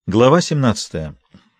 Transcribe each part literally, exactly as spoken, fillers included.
Глава семнадцатая.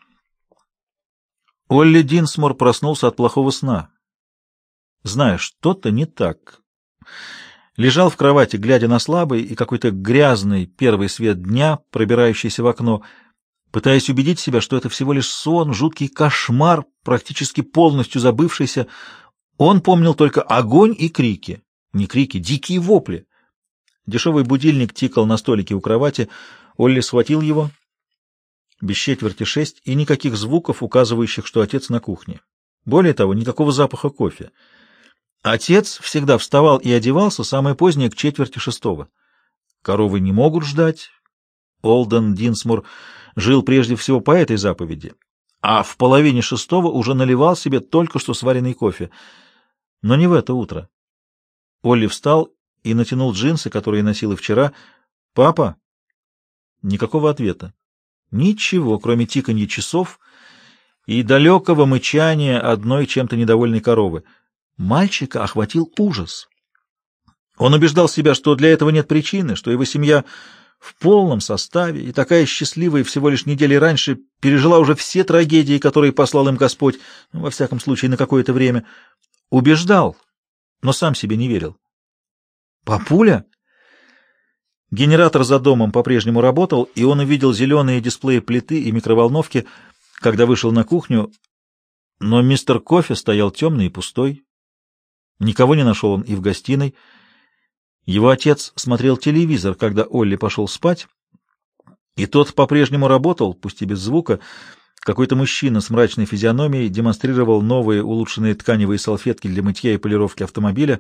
Олли Динсмор проснулся от плохого сна. Зная, что-то не так. Лежал в кровати, глядя на слабый и какой-то грязный первый свет дня, пробирающийся в окно, пытаясь убедить себя, что это всего лишь сон, жуткий кошмар, практически полностью забывшийся. Он помнил только огонь и крики. Не крики, дикие вопли. Дешевый будильник тикал на столике у кровати. Олли схватил его. Без четверти шесть, и никаких звуков, указывающих, что отец на кухне. Более того, никакого запаха кофе. Отец всегда вставал и одевался самое позднее к четверти шестого. Коровы не могут ждать. Олден Динсмор жил прежде всего по этой заповеди, а в половине шестого уже наливал себе только что сваренный кофе. Но не в это утро. Олли встал и натянул джинсы, которые носил и вчера. «Папа?» Никакого ответа. Ничего, кроме тиканья часов и далекого мычания одной чем-то недовольной коровы. Мальчика охватил ужас. Он убеждал себя, что для этого нет причины, что его семья в полном составе и такая счастливая всего лишь недели раньше пережила уже все трагедии, которые послал им Господь, ну, во всяком случае, на какое-то время. Убеждал, но сам себе не верил. «Папуля?» Генератор за домом по-прежнему работал, и он увидел зеленые дисплеи плиты и микроволновки, когда вышел на кухню, но мистер Кофе стоял темный и пустой. Никого не нашел он и в гостиной. Его отец смотрел телевизор, когда Олли пошел спать, и тот по-прежнему работал, пусть и без звука. Какой-то мужчина с мрачной физиономией демонстрировал новые улучшенные тканевые салфетки для мытья и полировки автомобиля.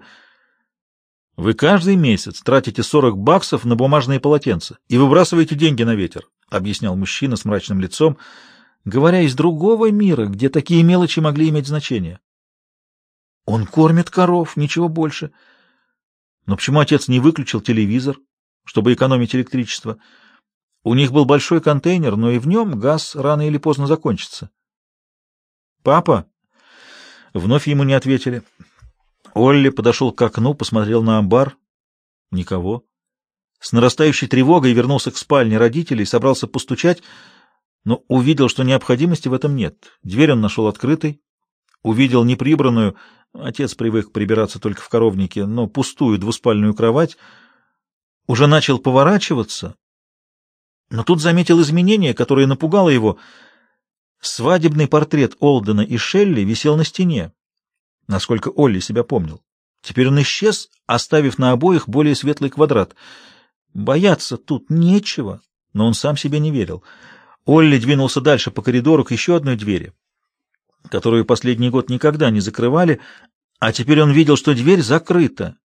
«Вы каждый месяц тратите сорок баксов на бумажные полотенца и выбрасываете деньги на ветер», — объяснял мужчина с мрачным лицом, говоря из другого мира, где такие мелочи могли иметь значение. «Он кормит коров, ничего больше. Но почему отец не выключил телевизор, чтобы экономить электричество? У них был большой контейнер, но и в нем газ рано или поздно закончится». «Папа?» Вновь ему не ответили. Олли подошел к окну, посмотрел на амбар. Никого. С нарастающей тревогой вернулся к спальне родителей, собрался постучать, но увидел, что необходимости в этом нет. Дверь он нашел открытой, увидел неприбранную, отец привык прибираться только в коровнике, но пустую двуспальную кровать, уже начал поворачиваться, но тут заметил изменение, которое напугало его. Свадебный портрет Олдена и Шелли висел на стене, насколько Олли себя помнил. Теперь он исчез, оставив на обоих более светлый квадрат. Бояться тут нечего, но он сам себе не верил. Олли двинулся дальше по коридору к еще одной двери, которую последний год никогда не закрывали, а теперь он видел, что дверь закрыта,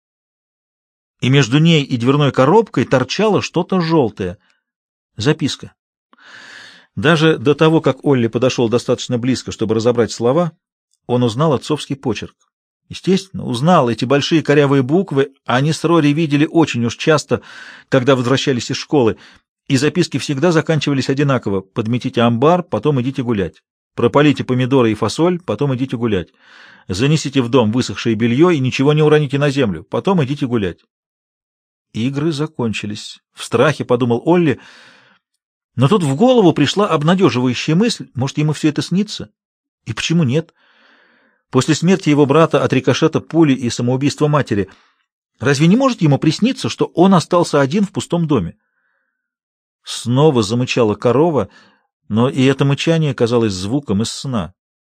и между ней и дверной коробкой торчало что-то желтое. Записка. Даже до того, как Олли подошел достаточно близко, чтобы разобрать слова, он узнал отцовский почерк. Естественно, узнал эти большие корявые буквы, они с Рори видели очень уж часто, когда возвращались из школы, и записки всегда заканчивались одинаково: подметите амбар, потом идите гулять. Прополите помидоры и фасоль, потом идите гулять. Занесите в дом высохшее белье и ничего не уроните на землю, потом идите гулять. Игры закончились. В страхе подумал Олли, но тут в голову пришла обнадеживающая мысль: может, ему все это снится? И почему нет? После смерти его брата от рикошета пули и самоубийства матери, разве не может ему присниться, что он остался один в пустом доме? Снова замычала корова, но и это мычание казалось звуком из сна.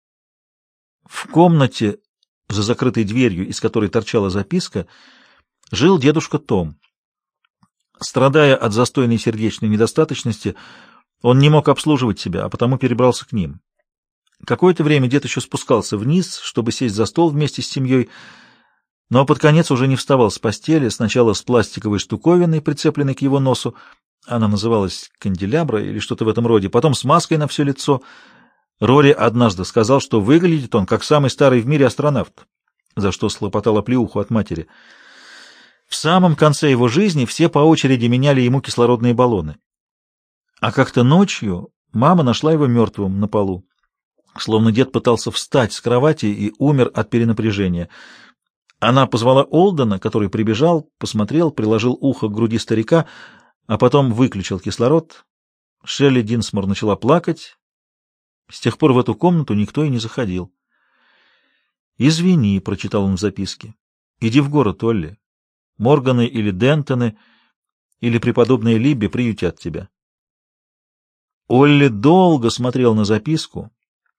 В комнате за закрытой дверью, из которой торчала записка, жил дедушка Том. Страдая от застойной сердечной недостаточности, он не мог обслуживать себя, а потому перебрался к ним. Какое-то время дед еще спускался вниз, чтобы сесть за стол вместе с семьей, но под конец уже не вставал с постели, сначала с пластиковой штуковиной, прицепленной к его носу, она называлась канделябра или что-то в этом роде, потом с маской на все лицо. Рори однажды сказал, что выглядит он как самый старый в мире астронавт, за что слопотал оплеуху от матери. В самом конце его жизни все по очереди меняли ему кислородные баллоны. А как-то ночью мама нашла его мертвым на полу, словно дед пытался встать с кровати и умер от перенапряжения. Она позвала Олдена, который прибежал, посмотрел, приложил ухо к груди старика, а потом выключил кислород. Шелли Динсмор начала плакать. С тех пор в эту комнату никто и не заходил. «Извини», — прочитал он в записке. «Иди в город, Олли. Морганы или Дентоны, или преподобная Либби приютят тебя». Олли долго смотрел на записку,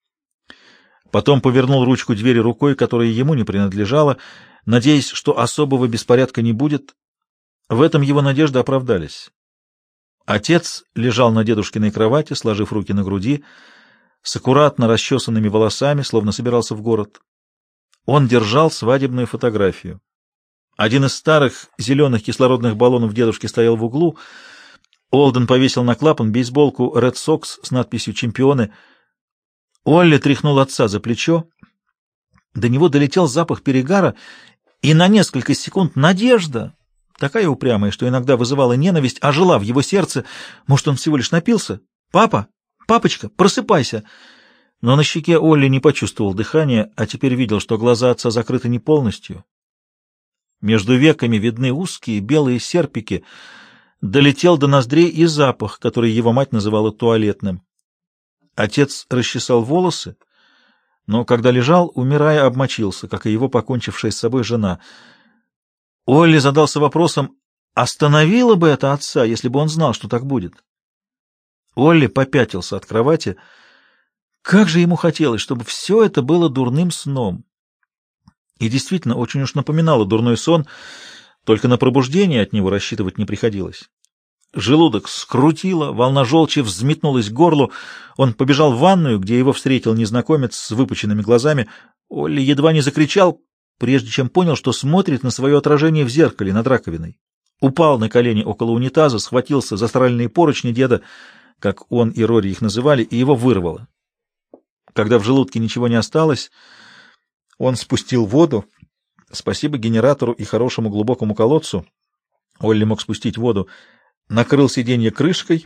потом повернул ручку двери рукой, которая ему не принадлежала, надеясь, что особого беспорядка не будет. В этом его надежды оправдались. Отец лежал на дедушкиной кровати, сложив руки на груди, с аккуратно расчесанными волосами, словно собирался в город. Он держал свадебную фотографию. Один из старых зеленых кислородных баллонов дедушки стоял в углу. Олден повесил на клапан бейсболку Red Sox с надписью «Чемпионы». Олли тряхнул отца за плечо. До него долетел запах перегара, и на несколько секунд надежда, такая упрямая, что иногда вызывала ненависть, ожила в его сердце. Может, он всего лишь напился? «Папа! Папочка, просыпайся!» Но на щеке Олли не почувствовал дыхания, а теперь видел, что глаза отца закрыты не полностью. Между веками видны узкие белые серпики. Долетел до ноздрей и запах, который его мать называла туалетным. Отец расчесал волосы, но когда лежал, умирая, обмочился, как и его покончившая с собой жена. Олли задался вопросом, остановило бы это отца, если бы он знал, что так будет. Олли попятился от кровати. Как же ему хотелось, чтобы все это было дурным сном. И действительно, очень уж напоминало дурной сон, только на пробуждение от него рассчитывать не приходилось. Желудок скрутило, волна желчи взметнулась к горлу. Он побежал в ванную, где его встретил незнакомец с выпученными глазами. Олли едва не закричал, прежде чем понял, что смотрит на свое отражение в зеркале над раковиной. Упал на колени около унитаза, схватился за сральные поручни деда, как он и Рори их называли, и его вырвало. Когда в желудке ничего не осталось, он спустил воду. Спасибо генератору и хорошему глубокому колодцу Олли мог спустить воду, накрыл сиденье крышкой,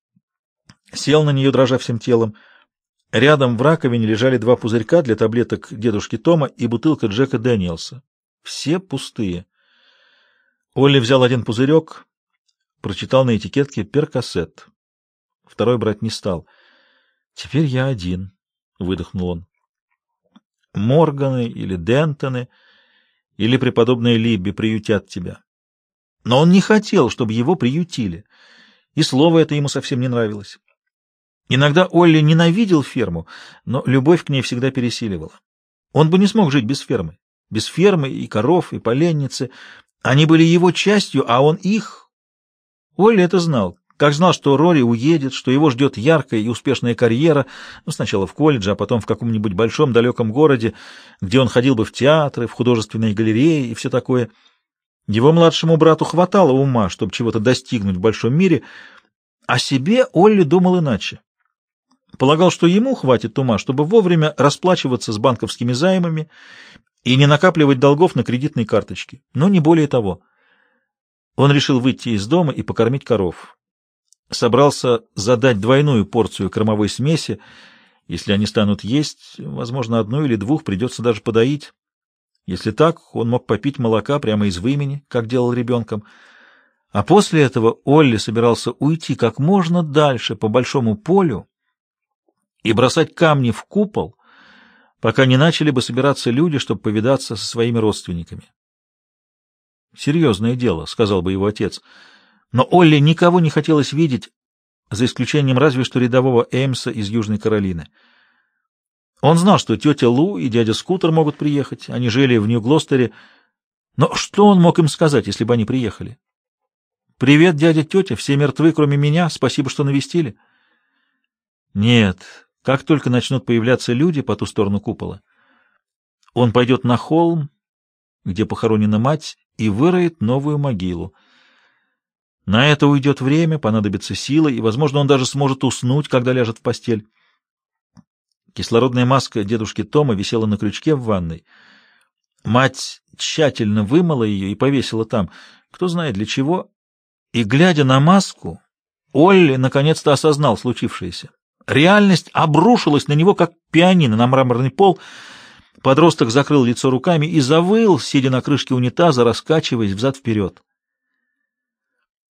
сел на нее, дрожа всем телом. Рядом в раковине лежали два пузырька для таблеток дедушки Тома и бутылка Джека Дэниелса. Все пустые. Олли взял один пузырек, прочитал на этикетке «Перкосет». Второй брать не стал. «Теперь я один», — выдохнул он. «Морганы или Дентоны, или преподобная Либби приютят тебя». Но он не хотел, чтобы его приютили, и слово это ему совсем не нравилось. Иногда Олли ненавидел ферму, но любовь к ней всегда пересиливала. Он бы не смог жить без фермы. Без фермы и коров, и поленницы. Они были его частью, а он их. Олли это знал. Как знал, что Рори уедет, что его ждет яркая и успешная карьера, ну, сначала в колледже, а потом в каком-нибудь большом далеком городе, где он ходил бы в театры, в художественные галереи и все такое. Его младшему брату хватало ума, чтобы чего-то достигнуть в большом мире. О себе Олли думал иначе. Полагал, что ему хватит ума, чтобы вовремя расплачиваться с банковскими займами и не накапливать долгов на кредитной карточке, но не более того. Он решил выйти из дома и покормить коров. Собрался задать двойную порцию кормовой смеси. Если они станут есть, возможно, одну или двух придется даже подоить. Если так, он мог попить молока прямо из вымени, как делал ребенком. А после этого Олли собирался уйти как можно дальше по большому полю и бросать камни в купол, пока не начали бы собираться люди, чтобы повидаться со своими родственниками. «Серьезное дело», — сказал бы его отец. Но Олли никого не хотелось видеть, за исключением разве что рядового Эймса из Южной Каролины. Он знал, что тетя Лу и дядя Скутер могут приехать, они жили в Нью-Глостере, но что он мог им сказать, если бы они приехали? «Привет, дядя, тетя, все мертвы, кроме меня, спасибо, что навестили». Нет, как только начнут появляться люди по ту сторону купола, он пойдет на холм, где похоронена мать, и выроет новую могилу. На это уйдет время, понадобится сила, и, возможно, он даже сможет уснуть, когда ляжет в постель. Кислородная маска дедушки Тома висела на крючке в ванной. Мать тщательно вымыла ее и повесила там, кто знает для чего. И, глядя на маску, Олли наконец-то осознал случившееся. Реальность обрушилась на него, как пианино на мраморный пол. Подросток закрыл лицо руками и завыл, сидя на крышке унитаза, раскачиваясь взад-вперед.